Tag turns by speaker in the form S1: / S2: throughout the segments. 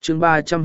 S1: chương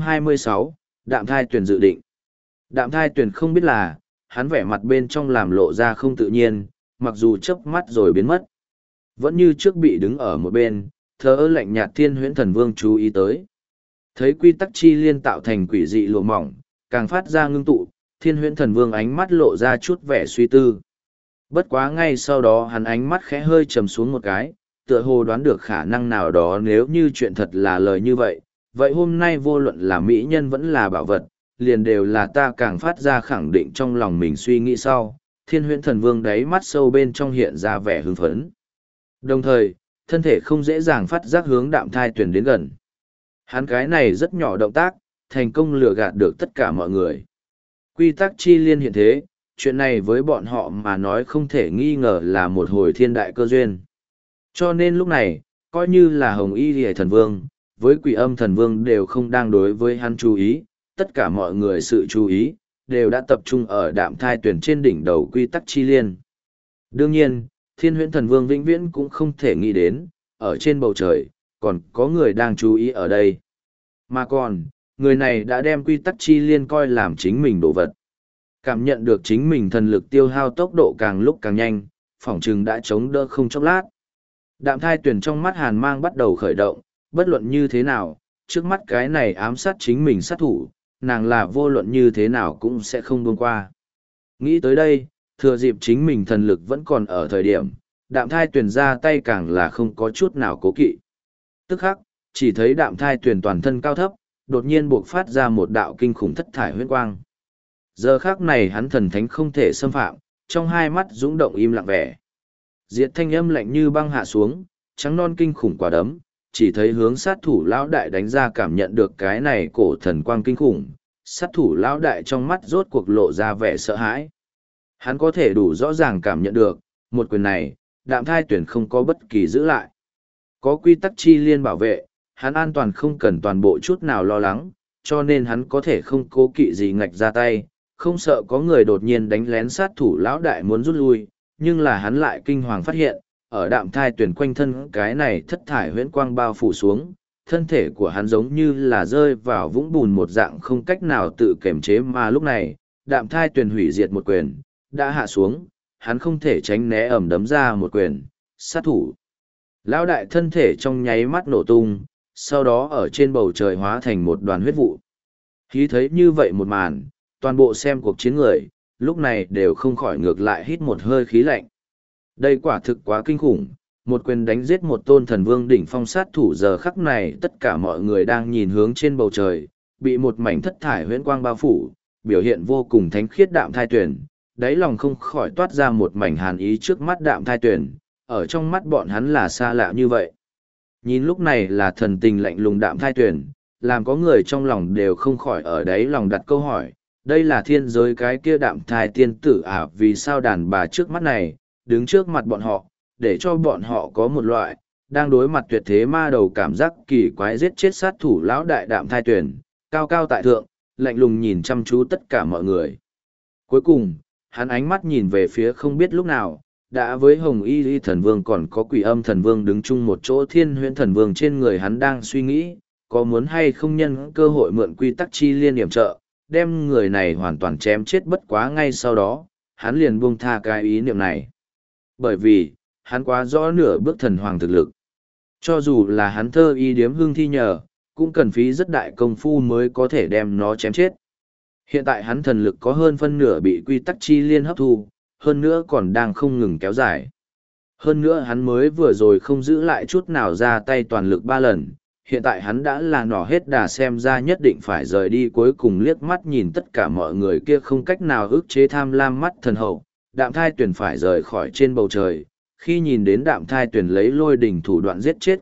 S1: 326, Đạm Thai Tuyền dự định. Đạm Thai Tuyền không biết là, hắn vẻ mặt bên trong làm lộ ra không tự nhiên, mặc dù chớp mắt rồi biến mất. Vẫn như trước bị đứng ở một bên, thờ ơ lạnh nhạt Thiên Huyễn Thần Vương chú ý tới. Thấy quy tắc chi liên tạo thành quỷ dị lụa mỏng, càng phát ra ngưng tụ, Thiên Huyễn Thần Vương ánh mắt lộ ra chút vẻ suy tư. Bất quá ngay sau đó hắn ánh mắt khẽ hơi trầm xuống một cái, tựa hồ đoán được khả năng nào đó nếu như chuyện thật là lời như vậy. Vậy hôm nay vô luận là mỹ nhân vẫn là bảo vật, liền đều là ta càng phát ra khẳng định trong lòng mình suy nghĩ sau. Thiên Huyễn Thần Vương đáy mắt sâu bên trong hiện ra vẻ hưng phấn. Đồng thời, thân thể không dễ dàng phát giác hướng Đạm Thai Tuyền đến gần. Hắn cái này rất nhỏ động tác, thành công lừa gạt được tất cả mọi người. Quy tắc chi liên hiện thế, chuyện này với bọn họ mà nói không thể nghi ngờ là một hồi thiên đại cơ duyên. Cho nên lúc này, coi như là Hồng Y Liễu Thần Vương, với Quỷ Âm Thần Vương đều không đang đối với hắn chú ý, tất cả mọi người sự chú ý, đều đã tập trung ở Đạm Thai Tuyền trên đỉnh đầu quy tắc chi liên. Đương nhiên, Thiên Huyễn Thần Vương vĩnh viễn cũng không thể nghĩ đến, ở trên bầu trời, còn có người đang chú ý ở đây. Mà còn, người này đã đem quy tắc chi liên coi làm chính mình đồ vật. Cảm nhận được chính mình thần lực tiêu hao tốc độ càng lúc càng nhanh, phỏng chừng đã chống đỡ không chốc lát. Đạm Thai Tuyền trong mắt hàn mang bắt đầu khởi động, bất luận như thế nào, trước mắt cái này ám sát chính mình sát thủ, nàng là vô luận như thế nào cũng sẽ không buông qua. Nghĩ tới đây, thừa dịp chính mình thần lực vẫn còn ở thời điểm, Đạm Thai Tuyền ra tay càng là không có chút nào cố kỵ. Tức khắc, chỉ thấy Đạm Thai Tuyền toàn thân cao thấp, đột nhiên buộc phát ra một đạo kinh khủng thất thải huyễn quang. Giờ khắc này hắn thần thánh không thể xâm phạm, trong hai mắt dũng động im lặng vẻ. Diệt thanh âm lạnh như băng hạ xuống, trắng non kinh khủng quả đấm, chỉ thấy hướng sát thủ lão đại đánh ra cảm nhận được cái này cổ thần quang kinh khủng, sát thủ lão đại trong mắt rốt cuộc lộ ra vẻ sợ hãi. Hắn có thể đủ rõ ràng cảm nhận được, một quyền này, Đạm Thai Tuyền không có bất kỳ giữ lại. Có quy tắc chi liên bảo vệ, hắn an toàn không cần toàn bộ chút nào lo lắng, cho nên hắn có thể không cố kỵ gì ngạch ra tay, không sợ có người đột nhiên đánh lén sát thủ lão đại muốn rút lui, nhưng là hắn lại kinh hoàng phát hiện, ở Đạm Thai Tuyền quanh thân cái này thất thải huyễn quang bao phủ xuống, thân thể của hắn giống như là rơi vào vũng bùn một dạng không cách nào tự kiềm chế mà lúc này, Đạm Thai Tuyền hủy diệt một quyền, đã hạ xuống, hắn không thể tránh né ẩm đấm ra một quyền, sát thủ. Lão đại thân thể trong nháy mắt nổ tung, sau đó ở trên bầu trời hóa thành một đoàn huyết vụ. Khi thấy như vậy một màn, toàn bộ xem cuộc chiến người, lúc này đều không khỏi ngược lại hít một hơi khí lạnh. Đây quả thực quá kinh khủng, một quyền đánh giết một tôn thần vương đỉnh phong sát thủ giờ khắc này tất cả mọi người đang nhìn hướng trên bầu trời, bị một mảnh thất thải huyễn quang bao phủ, biểu hiện vô cùng thánh khiết Đạm Thai Tuyền, đáy lòng không khỏi toát ra một mảnh hàn ý trước mắt Đạm Thai Tuyền, ở trong mắt bọn hắn là xa lạ như vậy. Nhìn lúc này là thần tình lạnh lùng Đạm Thai Tuyền, làm có người trong lòng đều không khỏi ở đáy lòng đặt câu hỏi, đây là thiên giới cái kia Đạm Thai tiên tử à, vì sao đàn bà trước mắt này, đứng trước mặt bọn họ, để cho bọn họ có một loại, đang đối mặt tuyệt thế ma đầu cảm giác kỳ quái giết chết sát thủ lão đại Đạm Thai Tuyền, cao cao tại thượng, lạnh lùng nhìn chăm chú tất cả mọi người. Cuối cùng, hắn ánh mắt nhìn về phía không biết lúc nào, đã với Hồng Y Thần Vương còn có Quỷ Âm Thần Vương đứng chung một chỗ Thiên Huyễn Thần Vương trên người hắn đang suy nghĩ, có muốn hay không nhân cơ hội mượn quy tắc chi liên điểm trợ, đem người này hoàn toàn chém chết bất quá ngay sau đó, hắn liền buông tha cái ý niệm này. Bởi vì, hắn quá rõ nửa bước thần hoàng thực lực. Cho dù là hắn thơ y điếm hương thi nhờ, cũng cần phí rất đại công phu mới có thể đem nó chém chết. Hiện tại hắn thần lực có hơn phân nửa bị quy tắc chi liên hấp thu, hơn nữa còn đang không ngừng kéo dài. Hơn nữa hắn mới vừa rồi không giữ lại chút nào ra tay toàn lực 3 lần, hiện tại hắn đã là nỏ hết đà xem ra nhất định phải rời đi cuối cùng liếc mắt nhìn tất cả mọi người kia không cách nào ức chế tham lam mắt thần hậu, Đạm Thai Tuyền phải rời khỏi trên bầu trời. Khi nhìn đến Đạm Thai Tuyền lấy lôi đỉnh thủ đoạn giết chết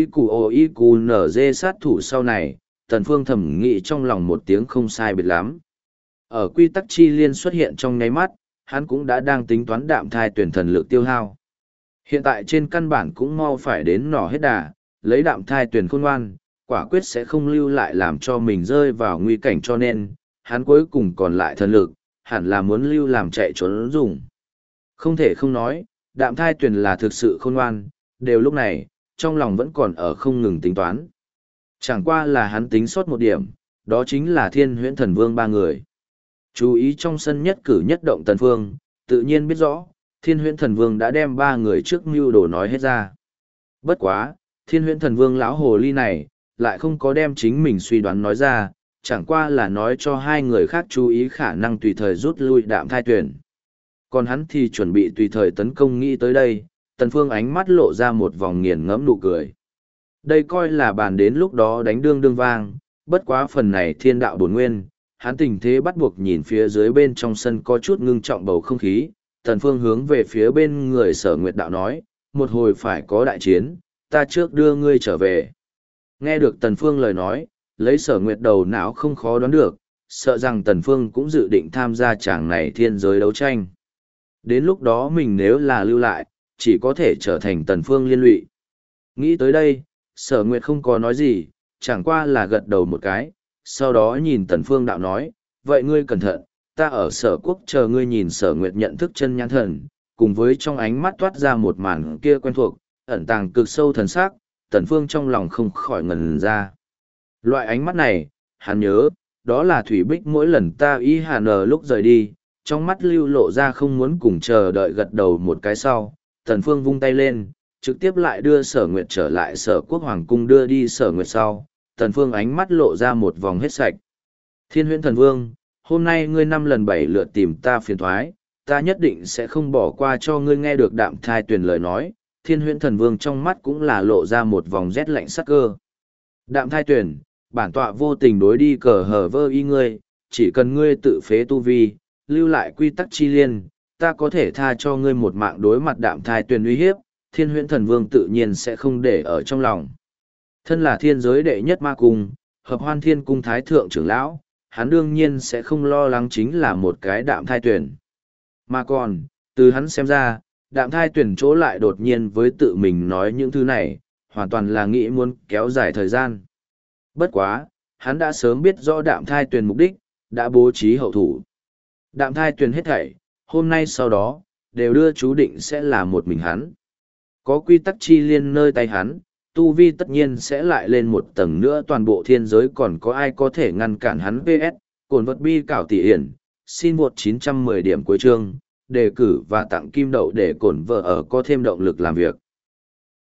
S1: KIQOIQNZ sát thủ sau này, Tần Phương thầm nghĩ trong lòng một tiếng không sai biệt lắm. Ở quy tắc chi liên xuất hiện trong nháy mắt, hắn cũng đã đang tính toán Đạm Thai Tuyền thần lực tiêu hao. Hiện tại trên căn bản cũng mau phải đến nỏ hết đà, lấy Đạm Thai Tuyền khôn ngoan, quả quyết sẽ không lưu lại làm cho mình rơi vào nguy cảnh cho nên, hắn cuối cùng còn lại thần lực, hẳn là muốn lưu làm chạy trốn dùng. Không thể không nói, Đạm Thai Tuyền là thực sự khôn ngoan, đều lúc này, trong lòng vẫn còn ở không ngừng tính toán. Chẳng qua là hắn tính sót một điểm, đó chính là Thiên Huyễn Thần Vương ba người. Chú ý trong sân nhất cử nhất động Tần Phương, tự nhiên biết rõ, Thiên Huyễn Thần Vương đã đem ba người trước mưu đồ nói hết ra. Bất quá, Thiên Huyễn Thần Vương lão hồ ly này, lại không có đem chính mình suy đoán nói ra, chẳng qua là nói cho hai người khác chú ý khả năng tùy thời rút lui Đạm Thai Tuyển. Còn hắn thì chuẩn bị tùy thời tấn công. Nghĩ tới đây, Tần Phương ánh mắt lộ ra một vòng nghiền ngẫm nụ cười. Đây coi là bàn đến lúc đó đánh đương đương vang, bất quá phần này thiên đạo bổn nguyên, hắn tình thế bắt buộc nhìn phía dưới bên trong sân có chút ngưng trọng bầu không khí. Tần Phương hướng về phía bên người Sở Nguyệt Đạo nói, một hồi phải có đại chiến, ta trước đưa ngươi trở về. Nghe được Tần Phương lời nói, lấy Sở Nguyệt đầu não không khó đoán được, sợ rằng Tần Phương cũng dự định tham gia chàng này thiên giới đấu tranh. Đến lúc đó mình nếu là lưu lại, chỉ có thể trở thành Tần Phương liên lụy. Nghĩ tới đây, Sở Nguyệt không có nói gì, chẳng qua là gật đầu một cái, sau đó nhìn Tần Phương đạo nói, vậy ngươi cẩn thận, ta ở Sở Quốc chờ ngươi. Nhìn Sở Nguyệt nhận thức chân nhãn thần, cùng với trong ánh mắt toát ra một màn kia quen thuộc, ẩn tàng cực sâu thần sắc, Tần Phương trong lòng không khỏi ngẩn ra. Loại ánh mắt này, hắn nhớ, đó là Thủy Bích mỗi lần ta y hà nờ lúc rời đi, trong mắt lưu lộ ra không muốn cùng chờ đợi. Gật đầu một cái sau, Tần Phương vung tay lên, trực tiếp lại đưa Sở Nguyệt trở lại Sở Quốc Hoàng Cung. Đưa đi Sở Nguyệt sau, Tần Phương ánh mắt lộ ra một vòng hết sạch. Thiên Huyễn Thần Vương, hôm nay ngươi 5 lần 7 lượt tìm ta phiền toái, ta nhất định sẽ không bỏ qua cho ngươi. Nghe được Đạm Thai Tuyền lời nói, Thiên Huyễn Thần Vương trong mắt cũng là lộ ra một vòng rét lạnh sắc cơ. Đạm Thai Tuyền, bản tọa vô tình đối đi cờ hở vơ y ngươi, chỉ cần ngươi tự phế tu vi, lưu lại quy tắc chi liên, ta có thể tha cho ngươi một mạng. Đối mặt Đạm Thai Tuyền uy hiếp, Thiên Huyễn Thần Vương tự nhiên sẽ không để ở trong lòng. Thân là thiên giới đệ nhất ma cung, Hợp Hoan Thiên Cung Thái Thượng trưởng lão, hắn đương nhiên sẽ không lo lắng chính là một cái Đạm Thai Tuyền. Mà còn, từ hắn xem ra, Đạm Thai Tuyền chỗ lại đột nhiên với tự mình nói những thứ này, hoàn toàn là nghĩ muốn kéo dài thời gian. Bất quá, hắn đã sớm biết rõ Đạm Thai Tuyền mục đích, đã bố trí hậu thủ. Đạm Thai Tuyền hết thảy, hôm nay sau đó, đều đưa chú định sẽ là một mình hắn. Có quy tắc chi liên nơi tay hắn, tu vi tất nhiên sẽ lại lên một tầng nữa. Toàn bộ thiên giới còn có ai có thể ngăn cản hắn. PS, cồn vật bi cảo tỷ hiển, xin vượt 910 điểm cuối chương, đề cử và tặng kim đậu để cổn vợ ở có thêm động lực làm việc.